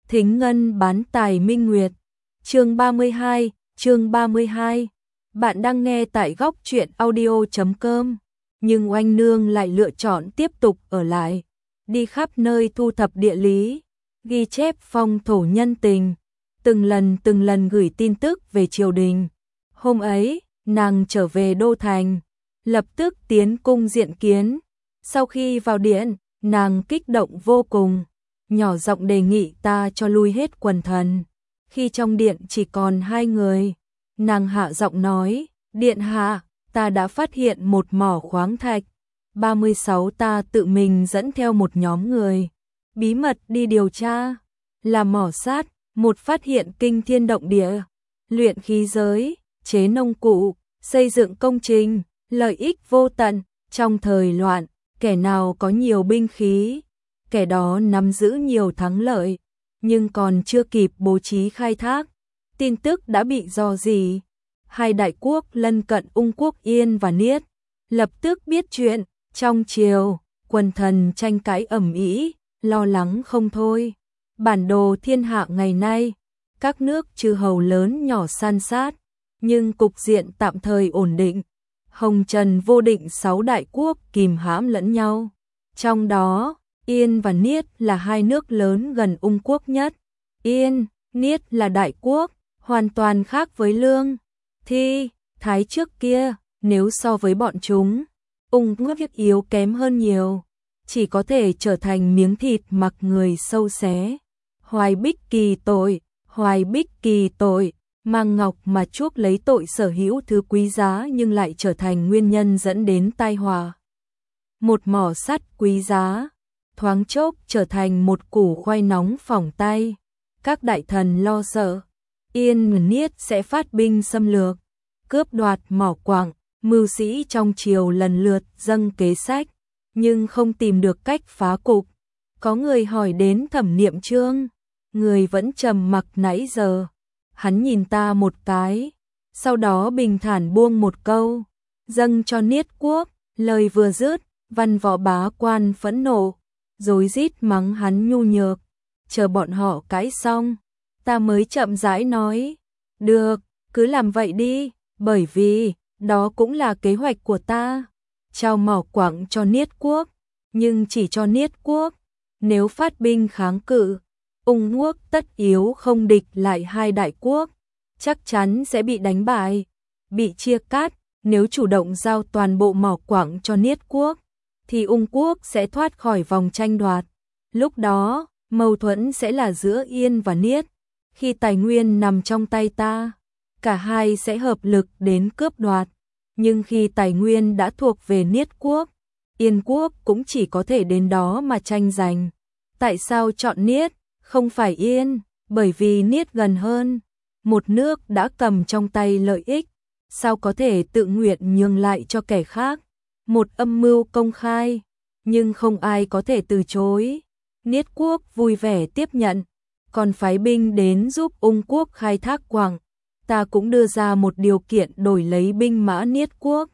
Thính Ngân bán tài Minh Nguyệt. Chương 32, chương 32. Bạn đang nghe tại góc truyện audio.com, nhưng oanh nương lại lựa chọn tiếp tục ở lại, đi khắp nơi thu thập địa lý, ghi chép phong thổ nhân tình, từng lần gửi tin tức về triều đình. Hôm ấy, nàng trở về đô thành, lập tức tiến cung diện kiến. Sau khi vào điện, nàng kích động vô cùng, nhỏ giọng đề nghị ta cho lui hết quần thần. Khi trong điện chỉ còn 2 người, nàng hạ giọng nói, điện hạ, ta đã phát hiện một mỏ khoáng thạch. 36 ta tự mình dẫn theo một nhóm người, bí mật đi điều tra, là mỏ sắt, một phát hiện kinh thiên động địa, luyện khí giới, chế nông cụ, xây dựng công trình, lợi ích vô tận. Trong thời loạn, kẻ nào có nhiều binh khí, kẻ đó nắm giữ nhiều thắng lợi, nhưng còn chưa kịp bố trí khai thác, tin tức đã bị rò rỉ. 2 đại quốc lân cận Ung quốc Yên và Niết lập tức biết chuyện. Trong triều, quần thần tranh cãi ầm ĩ, lo lắng không thôi. Bản đồ thiên hạ ngày nay, các nước chư hầu lớn nhỏ san sát, nhưng cục diện tạm thời ổn định. Hồng trần vô định 6 đại quốc kìm hãm lẫn nhau. Trong đó, Yên và Niết là 2 nước lớn gần Ung quốc nhất. Yên, Niết là đại quốc, hoàn toàn khác với Lương, Thi, Thái trước kia. Nếu so với bọn chúng, Ung quốc yếu kém hơn nhiều, chỉ có thể trở thành miếng thịt mặc người sâu xé. Hoài Bích Kỳ tội, Hoài Bích Kỳ tội, mang ngọc mà chuốc lấy tội sở hữu thứ quý giá nhưng lại trở thành nguyên nhân dẫn đến tai họa. Một mỏ sắt quý giá, thoáng chốc trở thành một củ khoai nóng phỏng tay. Các đại thần lo sợ, Yên và Niết sẽ phát binh xâm lược, cướp đoạt mỏ quặng. Mưu sĩ trong triều lần lượt dâng kế sách, nhưng không tìm được cách phá cục. Có người hỏi đến Thẩm Niệm Chương, người vẫn trầm mặc nãy giờ. Hắn nhìn ta một cái, sau đó bình thản buông một câu, dâng cho Niết quốc. Lời vừa dứt, văn võ bá quan phẫn nộ, rối rít mắng hắn nhu nhược. Chờ bọn họ cãi xong, ta mới chậm rãi nói, được, cứ làm vậy đi, bởi vì đó cũng là kế hoạch của ta. Trao mỏ quặng cho Niết quốc, nhưng chỉ cho Niết quốc. Nếu phát binh kháng cự, Ung quốc tất yếu không địch lại 2 đại quốc, chắc chắn sẽ bị đánh bại, bị chia cắt. Nếu chủ động giao toàn bộ mỏ quặng cho Niết quốc, thì Ung quốc sẽ thoát khỏi vòng tranh đoạt. Lúc đó, mâu thuẫn sẽ là giữa Yên và Niết. Khi tài nguyên nằm trong tay ta, cả hai sẽ hợp lực đến cướp đoạt. Nhưng khi tài nguyên đã thuộc về Niết quốc, Yên quốc cũng chỉ có thể đến đó mà tranh giành. Tại sao chọn Niết, không phải Yên? Bởi vì Niết gần hơn. Một nước đã cầm trong tay lợi ích, sao có thể tự nguyện nhường lại cho kẻ khác? Một âm mưu công khai, nhưng không ai có thể từ chối. Niết quốc vui vẻ tiếp nhận, còn phái binh đến giúp Ung quốc khai thác quặng. Ta cũng đưa ra một điều kiện đổi lấy binh mã Niết quốc,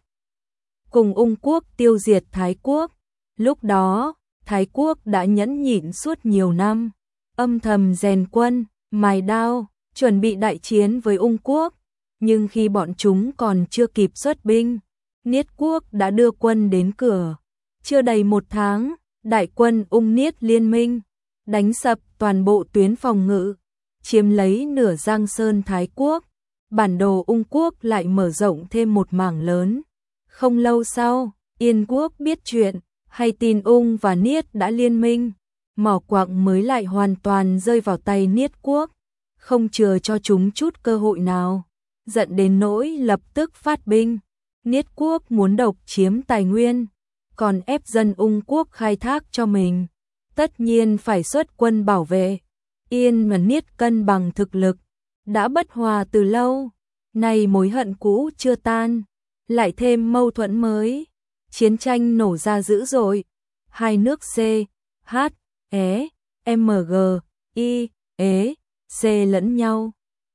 cùng Ung quốc tiêu diệt Thái quốc. Lúc đó, Thái quốc đã nhẫn nhịn suốt nhiều năm, âm thầm rèn quân, mài đao, chuẩn bị đại chiến với Ung quốc. Nhưng khi bọn chúng còn chưa kịp xuất binh, Niết quốc đã đưa quân đến cửa. Chưa đầy 1 tháng, đại quân Ung Niết liên minh, đánh sập toàn bộ tuyến phòng ngự, chiếm lấy nửa Giang Sơn Thái quốc. Bản đồ Ung quốc lại mở rộng thêm một mảng lớn. Không lâu sau, Yên quốc biết chuyện, hay tin Ung và Niết đã liên minh, mỏ quặng mới lại hoàn toàn rơi vào tay Niết quốc, không chừa cho chúng chút cơ hội nào, giận đến nỗi lập tức phát binh. Niết quốc muốn độc chiếm tài nguyên, còn ép dân Ung quốc khai thác cho mình, tất nhiên phải xuất quân bảo vệ. Yên và Niết cân bằng thực lực, đã bất hòa từ lâu, nay mối hận cũ chưa tan, lại thêm mâu thuẫn mới, chiến tranh nổ ra dữ dội. 2 nước C, H, E, M, G, I, E, C lẫn nhau.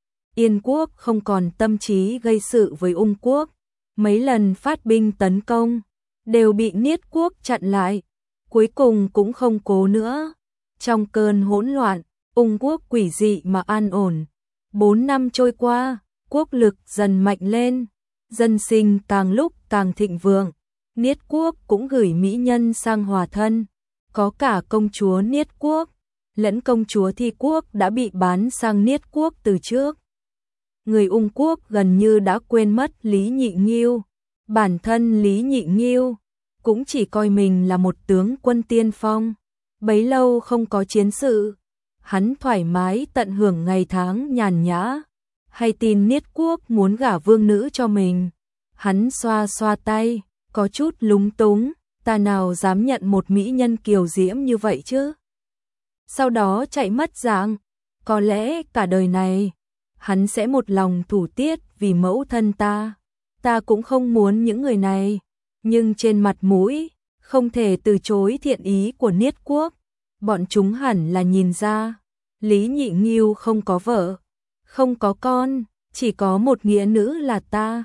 Yên quốc không còn tâm trí gây sự với Ung quốc, mấy lần phát binh tấn công, đều bị Niết quốc chặn lại, cuối cùng cũng không cố nữa. Trong cơn hỗn loạn, Ung quốc quỷ dị mà an ổn. 4 năm trôi qua, quốc lực dần mạnh lên, dân sinh càng lúc càng thịnh vượng. Niết quốc cũng gửi mỹ nhân sang hòa thân, có cả công chúa Niết quốc, lẫn công chúa Thi quốc đã bị bán sang Niết quốc từ trước. Người Ung quốc gần như đã quên mất Lý Nhị Nghiêu, bản thân Lý Nhị Nghiêu cũng chỉ coi mình là một tướng quân tiên phong, bấy lâu không có chiến sự, hắn thoải mái tận hưởng ngày tháng nhàn nhã. Hay tin Niết quốc muốn gả vương nữ cho mình, hắn xoa xoa tay, có chút lúng túng, ta nào dám nhận một mỹ nhân kiều diễm như vậy chứ. Sau đó chạy mất dạng, có lẽ cả đời này, hắn sẽ một lòng thủ tiết vì mẫu thân ta cũng không muốn những người này, nhưng trên mặt mũi, không thể từ chối thiện ý của Niết quốc, bọn chúng hẳn là nhìn ra, Lý Nhị Nghiêu không có vợ, không có con, chỉ có một nghĩa nữ là ta,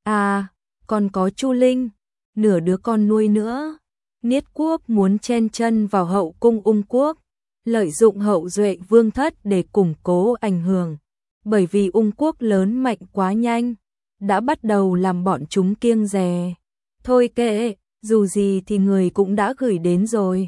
còn có Chu Linh, nửa đứa con nuôi nữa. Niết quốc muốn chen chân vào hậu cung Ung quốc, lợi dụng hậu duệ vương thất để củng cố ảnh hưởng, bởi vì Ung quốc lớn mạnh quá nhanh, đã bắt đầu làm bọn chúng kiêng dè. Thôi kệ, dù gì thì người cũng đã gửi đến rồi.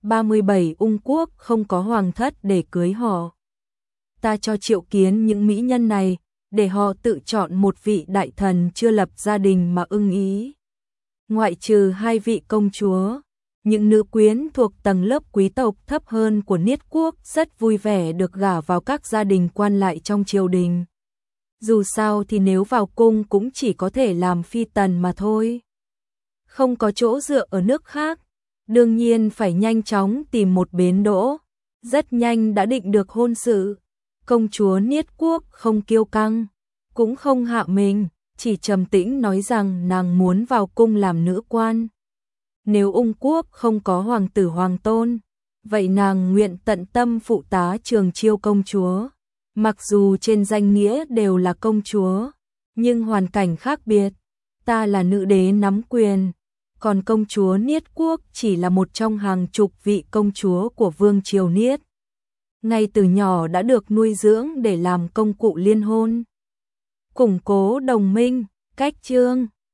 37 Ung quốc không có hoàng thất để cưới họ. Ta cho triệu kiến những mỹ nhân này, để họ tự chọn một vị đại thần chưa lập gia đình mà ưng ý. Ngoại trừ 2 vị công chúa, những nữ quyến thuộc tầng lớp quý tộc thấp hơn của Niết quốc rất vui vẻ được gả vào các gia đình quan lại trong triều đình. Dù sao thì nếu vào cung cũng chỉ có thể làm phi tần mà thôi. Không có chỗ dựa ở nước khác, đương nhiên phải nhanh chóng tìm một bến đỗ. Rất nhanh đã định được hôn sự. Công chúa Niết quốc không kiêu căng, cũng không hạ mình, chỉ trầm tĩnh nói rằng nàng muốn vào cung làm nữ quan. Nếu Ung quốc không có hoàng tử hoàng tôn, vậy nàng nguyện tận tâm phụ tá Trường Chiêu công chúa. Mặc dù trên danh nghĩa đều là công chúa, nhưng hoàn cảnh khác biệt. Ta là nữ đế nắm quyền, còn công chúa Niết quốc chỉ là một trong hàng chục vị công chúa của vương triều Niết. Ngay từ nhỏ đã được nuôi dưỡng để làm công cụ liên hôn. Củng cố đồng minh, cách chương